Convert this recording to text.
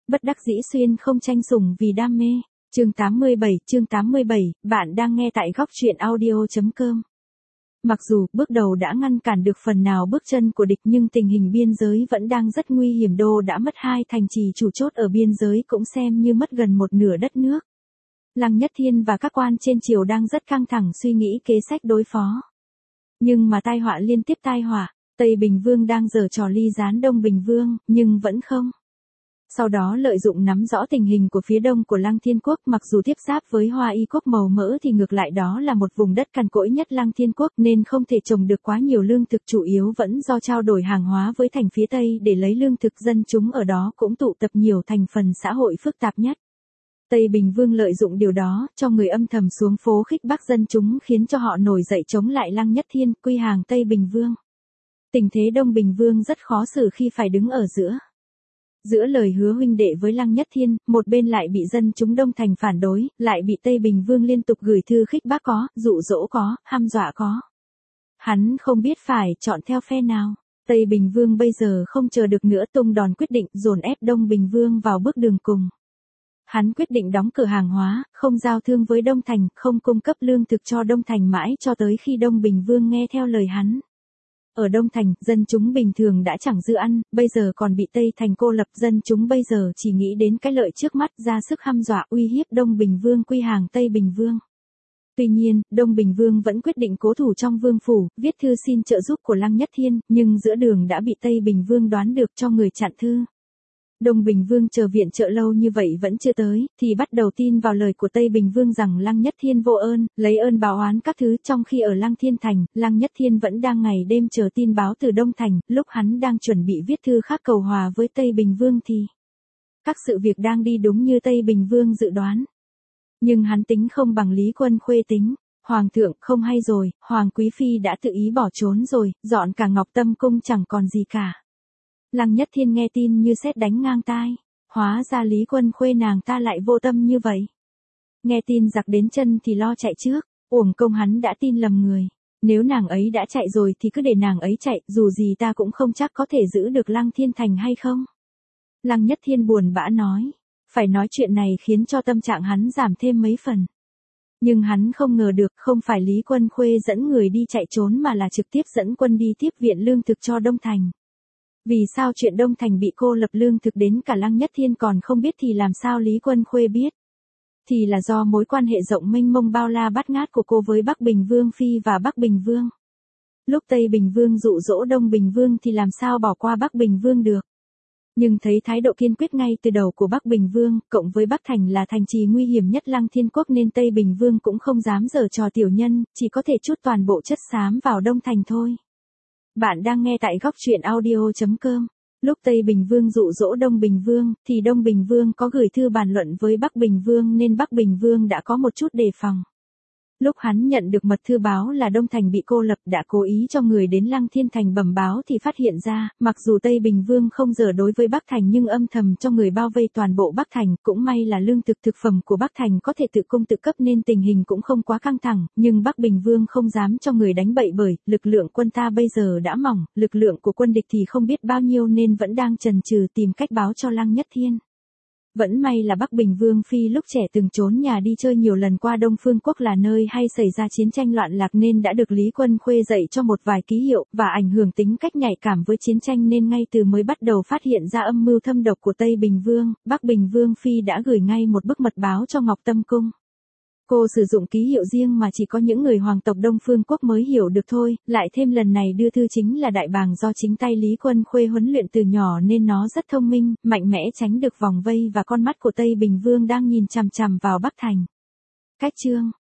bất đắc dĩ xuyên không tranh sủng vì đam mê. Chương 87, bạn đang nghe tại góc truyện audio.com. Mặc dù bước đầu đã ngăn cản được phần nào bước chân của địch nhưng tình hình biên giới vẫn đang rất nguy hiểm. Đô đã mất 2 thành trì chủ chốt ở biên giới, cũng xem như mất gần một nửa đất nước. Lăng Nhất Thiên và các quan trên triều đang rất căng thẳng suy nghĩ kế sách đối phó. Nhưng mà tai họa liên tiếp tai họa, Tây Bình Vương đang giở trò ly gián Đông Bình Vương, nhưng vẫn không. Sau đó lợi dụng nắm rõ tình hình của phía đông của Lăng Thiên Quốc, mặc dù tiếp giáp với Hoa Y Quốc màu mỡ thì ngược lại đó là một vùng đất cằn cỗi nhất Lăng Thiên Quốc nên không thể trồng được quá nhiều lương thực, chủ yếu vẫn do trao đổi hàng hóa với thành phía Tây để lấy lương thực. Dân chúng ở đó cũng tụ tập nhiều thành phần xã hội phức tạp nhất. Tây Bình Vương lợi dụng điều đó, cho người âm thầm xuống phố khích bác dân chúng khiến cho họ nổi dậy chống lại Lăng Nhất Thiên, quy hàng Tây Bình Vương. Tình thế Đông Bình Vương rất khó xử khi phải đứng ở giữa lời hứa huynh đệ với Lăng Nhất Thiên, một bên lại bị dân chúng Đông Thành phản đối, lại bị Tây Bình Vương liên tục gửi thư khích bác có, dụ dỗ có, hăm dọa có. Hắn không biết phải chọn theo phe nào. Tây Bình Vương bây giờ không chờ được nữa, tung đòn quyết định dồn ép Đông Bình Vương vào bước đường cùng. Hắn quyết định đóng cửa hàng hóa, không giao thương với Đông Thành, không cung cấp lương thực cho Đông Thành mãi cho tới khi Đông Bình Vương nghe theo lời hắn. Ở Đông Thành, dân chúng bình thường đã chẳng dư ăn, bây giờ còn bị Tây Thành cô lập, dân chúng bây giờ chỉ nghĩ đến cái lợi trước mắt, ra sức hăm dọa uy hiếp Đông Bình Vương quy hàng Tây Bình Vương. Tuy nhiên, Đông Bình Vương vẫn quyết định cố thủ trong vương phủ, viết thư xin trợ giúp của Lăng Nhất Thiên, nhưng giữa đường đã bị Tây Bình Vương đoán được, cho người chặn thư. Đông Bình Vương chờ viện trợ lâu như vậy vẫn chưa tới, thì bắt đầu tin vào lời của Tây Bình Vương rằng Lăng Nhất Thiên vô ơn, lấy ơn báo oán các thứ. Trong khi ở Lăng Thiên Thành, Lăng Nhất Thiên vẫn đang ngày đêm chờ tin báo từ Đông Thành. Lúc hắn đang chuẩn bị viết thư khác cầu hòa với Tây Bình Vương thì các sự việc đang đi đúng như Tây Bình Vương dự đoán. Nhưng hắn tính không bằng Lý Quân Khuê tính. Hoàng thượng, không hay rồi, Hoàng Quý Phi đã tự ý bỏ trốn rồi, dọn cả Ngọc Tâm Cung chẳng còn gì cả. Lăng Nhất Thiên nghe tin như sét đánh ngang tai, hóa ra Lý Quân Khuê nàng ta lại vô tâm như vậy. Nghe tin giặc đến chân thì lo chạy trước, uổng công hắn đã tin lầm người. Nếu nàng ấy đã chạy rồi thì cứ để nàng ấy chạy, dù gì ta cũng không chắc có thể giữ được Lăng Thiên Thành hay không. Lăng Nhất Thiên buồn bã nói, phải nói chuyện này khiến cho tâm trạng hắn giảm thêm mấy phần. Nhưng hắn không ngờ được, không phải Lý Quân Khuê dẫn người đi chạy trốn mà là trực tiếp dẫn quân đi tiếp viện lương thực cho Đông Thành. Vì sao chuyện Đông Thành bị cô lập lương thực đến cả Lăng Nhất Thiên còn không biết thì làm sao Lý Quân Khuê biết? Thì là do mối quan hệ rộng mênh mông bao la bát ngát của cô với Bắc Bình Vương Phi và Bắc Bình Vương. Lúc Tây Bình Vương dụ dỗ Đông Bình Vương thì làm sao bỏ qua Bắc Bình Vương được? Nhưng thấy thái độ kiên quyết ngay từ đầu của Bắc Bình Vương, cộng với Bắc Thành là thành trì nguy hiểm nhất Lăng Thiên Quốc nên Tây Bình Vương cũng không dám giở trò tiểu nhân, chỉ có thể trút toàn bộ chất xám vào Đông Thành thôi. Bạn đang nghe tại góc truyện audio.com. Lúc Tây Bình Vương dụ dỗ Đông Bình Vương, thì Đông Bình Vương có gửi thư bàn luận với Bắc Bình Vương nên Bắc Bình Vương đã có một chút đề phòng. Lúc hắn nhận được mật thư báo là Đông Thành bị cô lập, đã cố ý cho người đến Lăng Thiên Thành bẩm báo thì phát hiện ra, mặc dù Tây Bình Vương không giở đối với Bắc Thành nhưng âm thầm cho người bao vây toàn bộ Bắc Thành, cũng may là lương thực thực phẩm của Bắc Thành có thể tự cung tự cấp nên tình hình cũng không quá căng thẳng, nhưng Bắc Bình Vương không dám cho người đánh bậy bởi, lực lượng quân ta bây giờ đã mỏng, lực lượng của quân địch thì không biết bao nhiêu nên vẫn đang chần chừ tìm cách báo cho Lăng Nhất Thiên. Vẫn may là Bắc Bình Vương Phi lúc trẻ từng trốn nhà đi chơi nhiều lần qua Đông Phương Quốc là nơi hay xảy ra chiến tranh loạn lạc nên đã được Lý Quân Khuê dạy cho một vài ký hiệu và ảnh hưởng tính cách nhạy cảm với chiến tranh nên ngay từ mới bắt đầu phát hiện ra âm mưu thâm độc của Tây Bình Vương, Bắc Bình Vương Phi đã gửi ngay một bức mật báo cho Ngọc Tâm Cung. Cô sử dụng ký hiệu riêng mà chỉ có những người hoàng tộc Đông Phương Quốc mới hiểu được thôi, lại thêm lần này đưa thư chính là đại bàng do chính tay Lý Quân Khuê huấn luyện từ nhỏ nên nó rất thông minh, mạnh mẽ tránh được vòng vây và con mắt của Tây Bình Vương đang nhìn chằm chằm vào Bắc Thành. Cách chương